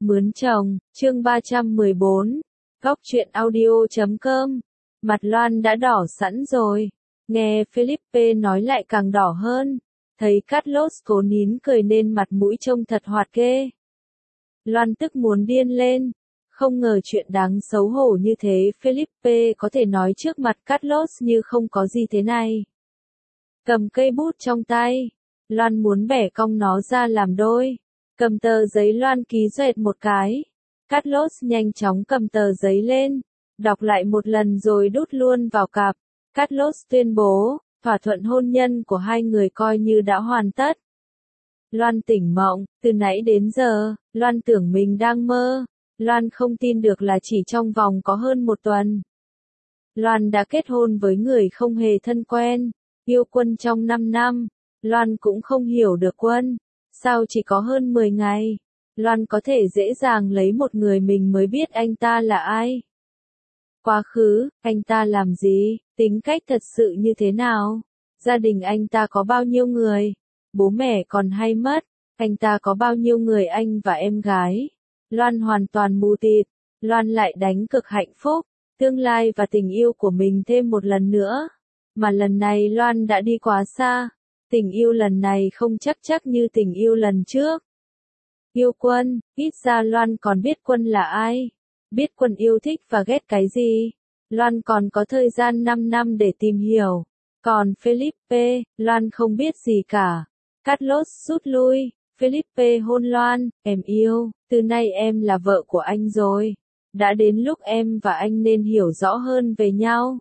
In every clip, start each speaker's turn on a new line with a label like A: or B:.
A: Mướn chồng, chương 314, góc truyện audio.com. Mặt Loan đã đỏ sẵn rồi. Nghe Felipe nói lại càng đỏ hơn. Thấy Carlos cố nín cười nên mặt mũi trông thật hoạt ghê. Loan tức muốn điên lên. Không ngờ chuyện đáng xấu hổ như thế Felipe có thể nói trước mặt Carlos như không có gì thế này. Cầm cây bút trong tay. Loan muốn bẻ cong nó ra làm đôi. Cầm tờ giấy Loan ký xoẹt một cái. Carlos nhanh chóng cầm tờ giấy lên. Đọc lại một lần rồi đút luôn vào cặp. Carlos tuyên bố, thỏa thuận hôn nhân của hai người coi như đã hoàn tất. Loan tỉnh mộng, từ nãy đến giờ, Loan tưởng mình đang mơ. Loan không tin được là chỉ trong vòng có hơn một tuần. Loan đã kết hôn với người không hề thân quen, yêu Quân trong 5 năm. Loan cũng không hiểu được Quân, sao chỉ có hơn 10 ngày. Loan có thể dễ dàng lấy một người mình mới biết anh ta là ai. Quá khứ, anh ta làm gì, tính cách thật sự như thế nào, gia đình anh ta có bao nhiêu người, bố mẹ còn hay mất, anh ta có bao nhiêu người anh và em gái. Loan hoàn toàn mù tịt. Loan lại đánh cực hạnh phúc, tương lai và tình yêu của mình thêm một lần nữa. Mà lần này Loan đã đi quá xa. Tình yêu lần này không chắc như tình yêu lần trước. Yêu Quân, ít ra Loan còn biết Quân là ai. Biết Quân yêu thích và ghét cái gì. Loan còn có thời gian 5 năm để tìm hiểu. Còn Felipe, Loan không biết gì cả. Carlos rút lui. Felipe hôn Loan, em yêu, từ nay em là vợ của anh rồi. Đã đến lúc em và anh nên hiểu rõ hơn về nhau.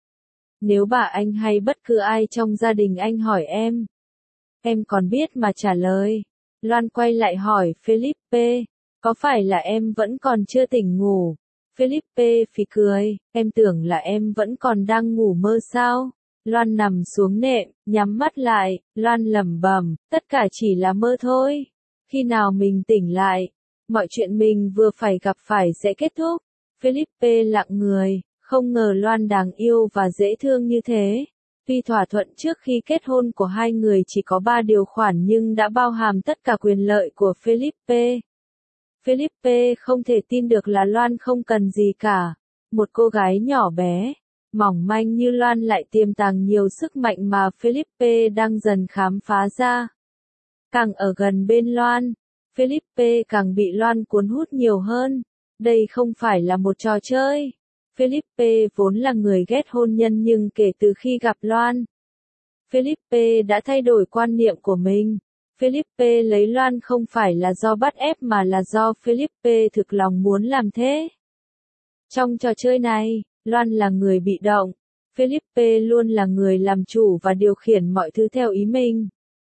A: Nếu bà anh hay bất cứ ai trong gia đình anh hỏi em còn biết mà trả lời. Loan quay lại hỏi Felipe, có phải là em vẫn còn chưa tỉnh ngủ? Felipe phì cười, em tưởng là em vẫn còn đang ngủ mơ sao? Loan nằm xuống nệm, nhắm mắt lại, Loan lẩm bẩm, tất cả chỉ là mơ thôi. Khi nào mình tỉnh lại, mọi chuyện mình vừa phải gặp phải sẽ kết thúc. Felipe lặng người, không ngờ Loan đáng yêu và dễ thương như thế. Tuy thỏa thuận trước khi kết hôn của hai người chỉ có 3 điều khoản nhưng đã bao hàm tất cả quyền lợi của Felipe. Felipe không thể tin được là Loan không cần gì cả. Một cô gái nhỏ bé, mỏng manh như Loan lại tiềm tàng nhiều sức mạnh mà Felipe đang dần khám phá ra. Càng ở gần bên Loan, Felipe càng bị Loan cuốn hút nhiều hơn. Đây không phải là một trò chơi. Felipe vốn là người ghét hôn nhân nhưng kể từ khi gặp Loan, Felipe đã thay đổi quan niệm của mình. Felipe lấy Loan không phải là do bắt ép mà là do Felipe thực lòng muốn làm thế. Trong trò chơi này, Loan là người bị động. Felipe luôn là người làm chủ và điều khiển mọi thứ theo ý mình.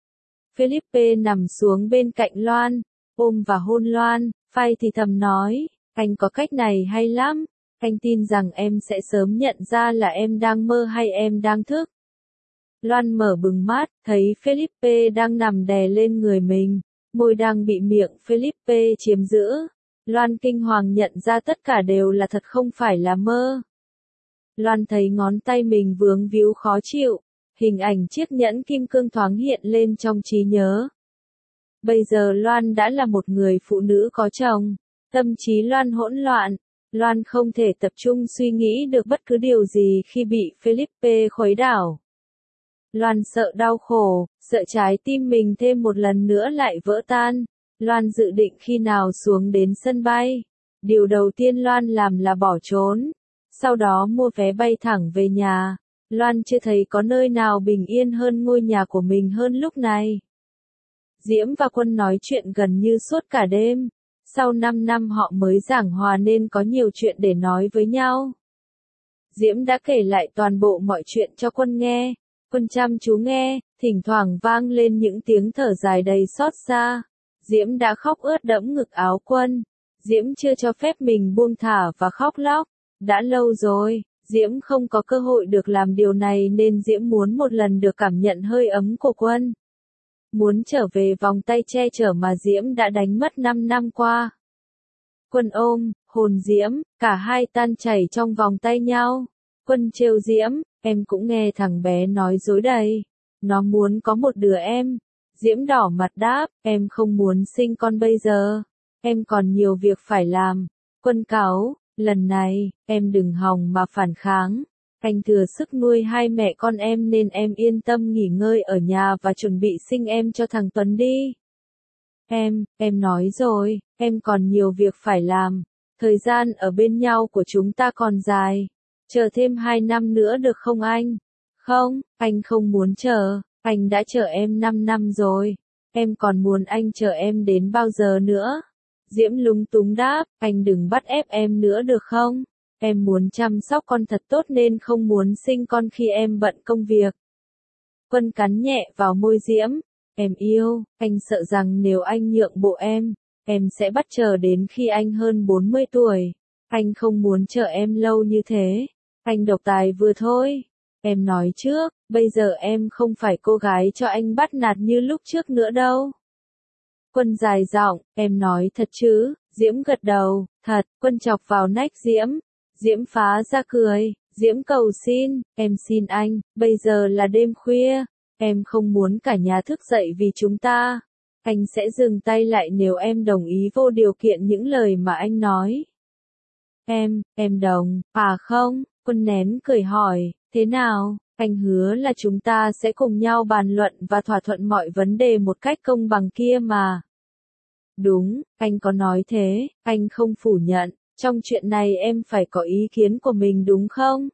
A: Felipe nằm xuống bên cạnh Loan, ôm và hôn Loan, phai thì thầm nói, anh có cách này hay lắm, anh tin rằng em sẽ sớm nhận ra là em đang mơ hay em đang thức. Loan mở bừng mắt, thấy Felipe đang nằm đè lên người mình, môi đang bị miệng Felipe chiếm giữ. Loan kinh hoàng nhận ra tất cả đều là thật không phải là mơ. Loan thấy ngón tay mình vướng víu khó chịu, hình ảnh chiếc nhẫn kim cương thoáng hiện lên trong trí nhớ. Bây giờ Loan đã là một người phụ nữ có chồng, tâm trí Loan hỗn loạn, Loan không thể tập trung suy nghĩ được bất cứ điều gì khi bị Felipe khuấy đảo. Loan sợ đau khổ, sợ trái tim mình thêm một lần nữa lại vỡ tan. Loan dự định khi nào xuống đến sân bay, điều đầu tiên Loan làm là bỏ trốn, sau đó mua vé bay thẳng về nhà. Loan chưa thấy có nơi nào bình yên hơn ngôi nhà của mình hơn lúc này. Diễm và Quân nói chuyện gần như suốt cả đêm, sau 5 năm họ mới giảng hòa nên có nhiều chuyện để nói với nhau. Diễm đã kể lại toàn bộ mọi chuyện cho Quân nghe. Quân chăm chú nghe, thỉnh thoảng vang lên những tiếng thở dài đầy xót xa. Diễm đã khóc ướt đẫm ngực áo Quân. Diễm chưa cho phép mình buông thả và khóc lóc. Đã lâu rồi, Diễm không có cơ hội được làm điều này nên Diễm muốn một lần được cảm nhận hơi ấm của Quân. Muốn trở về vòng tay che chở mà Diễm đã đánh mất 5 năm qua. Quân ôm, hôn Diễm, cả hai tan chảy trong vòng tay nhau. Quân trêu Diễm, em cũng nghe thằng bé nói dối đầy. Nó muốn có một đứa em. Diễm đỏ mặt đáp, em không muốn sinh con bây giờ. em còn nhiều việc phải làm. Quân cáu, lần này, em đừng hòng mà phản kháng. Anh thừa sức nuôi hai mẹ con em nên em yên tâm nghỉ ngơi ở nhà và chuẩn bị sinh em cho thằng Tuấn đi. Em nói rồi, em còn nhiều việc phải làm. Thời gian ở bên nhau của chúng ta còn dài. Chờ thêm 2 năm nữa được không anh? Không, anh không muốn chờ. Anh đã chờ em 5 năm rồi. Em còn muốn anh chờ em đến bao giờ nữa? Diễm lúng túng đáp, anh đừng bắt ép em nữa được không? Em muốn chăm sóc con thật tốt nên không muốn sinh con khi em bận công việc. Quân cắn nhẹ vào môi Diễm. Em yêu, anh sợ rằng nếu anh nhượng bộ em sẽ bắt chờ đến khi anh hơn 40 tuổi. Anh không muốn chờ em lâu như thế. Anh độc tài vừa thôi. Em nói trước, bây giờ em không phải cô gái cho anh bắt nạt như lúc trước nữa đâu. Quân dài giọng, em nói thật chứ? Diễm gật đầu, thật. Quân chọc vào nách Diễm. Diễm phá ra cười. Diễm cầu xin, em xin anh, bây giờ là đêm khuya. Em không muốn cả nhà thức dậy vì chúng ta. Anh sẽ dừng tay lại nếu em đồng ý vô điều kiện những lời mà anh nói. Em đồng, à không? Quân nén cười hỏi, thế nào? Anh hứa là chúng ta sẽ cùng nhau bàn luận và thỏa thuận mọi vấn đề một cách công bằng kia mà. Đúng, anh có nói thế, anh không phủ nhận. Trong chuyện này em phải có ý kiến của mình đúng không?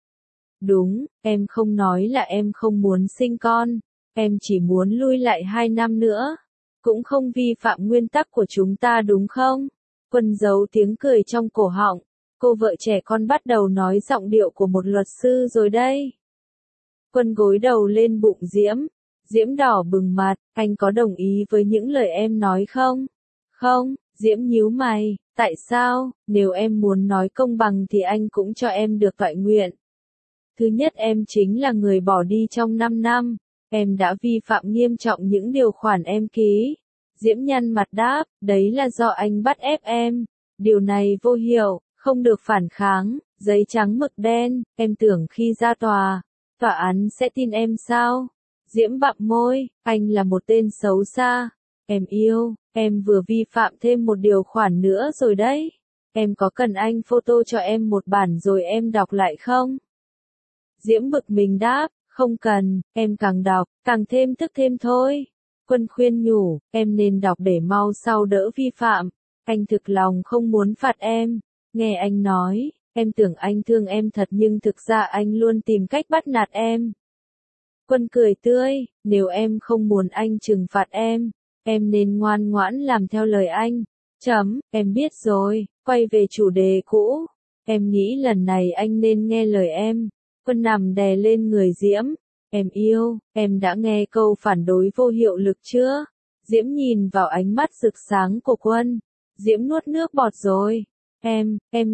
A: Đúng, em không nói là em không muốn sinh con. Em chỉ muốn lui lại 2 năm nữa. Cũng không vi phạm nguyên tắc của chúng ta đúng không? Quân giấu tiếng cười trong cổ họng. Cô vợ trẻ con bắt đầu nói giọng điệu của một luật sư rồi đây. Quân gối đầu lên bụng Diễm. Diễm đỏ bừng mặt, anh có đồng ý với những lời em nói không? Không, Diễm nhíu mày, tại sao? Nếu em muốn nói công bằng thì anh cũng cho em được toại nguyện. Thứ nhất, em chính là người bỏ đi trong 5 năm. Em đã vi phạm nghiêm trọng những điều khoản em ký. Diễm nhăn mặt đáp, đấy là do anh bắt ép em. Điều này vô hiệu, không được phản kháng, giấy trắng mực đen, em tưởng khi ra tòa án sẽ tin em sao? Diễm bặm môi, anh là một tên xấu xa. Em yêu, em vừa vi phạm thêm một điều khoản nữa rồi đấy. Em có cần anh photo cho em một bản rồi em đọc lại không? Diễm bực mình đáp, không cần, em càng đọc, càng thêm tức thêm thôi. Quân khuyên nhủ, em nên đọc để mau sau đỡ vi phạm. Anh thực lòng không muốn phạt em. Nghe anh nói, em tưởng anh thương em thật nhưng thực ra anh luôn tìm cách bắt nạt em. Quân cười tươi, nếu em không muốn anh trừng phạt em nên ngoan ngoãn làm theo lời anh. Em biết rồi, quay về chủ đề cũ. Em nghĩ lần này anh nên nghe lời em. Quân nằm đè lên người Diễm. Em yêu, em đã nghe câu phản đối vô hiệu lực chưa? Diễm nhìn vào ánh mắt rực sáng của Quân. Diễm nuốt nước bọt rồi. Em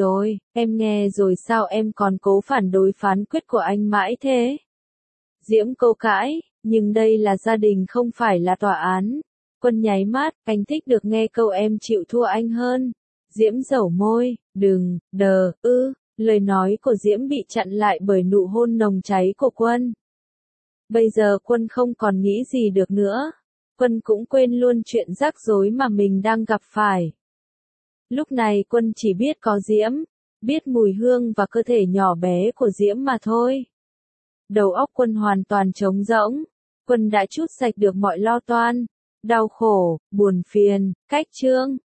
A: nghe rồi sao em còn cố phản đối phán quyết của anh mãi thế? Diễm câu cãi, nhưng đây là gia đình không phải là tòa án. Quân nháy mắt, anh thích được nghe câu em chịu thua anh hơn. Diễm dẩu môi, đừng, lời nói của Diễm bị chặn lại bởi nụ hôn nồng cháy của Quân. Bây giờ Quân không còn nghĩ gì được nữa. Quân cũng quên luôn chuyện rắc rối mà mình đang gặp phải. Lúc này Quân chỉ biết có Diễm, biết mùi hương và cơ thể nhỏ bé của Diễm mà thôi. Đầu óc Quân hoàn toàn trống rỗng. Quân đã trút sạch được mọi lo toan, đau khổ, buồn phiền, cách chương.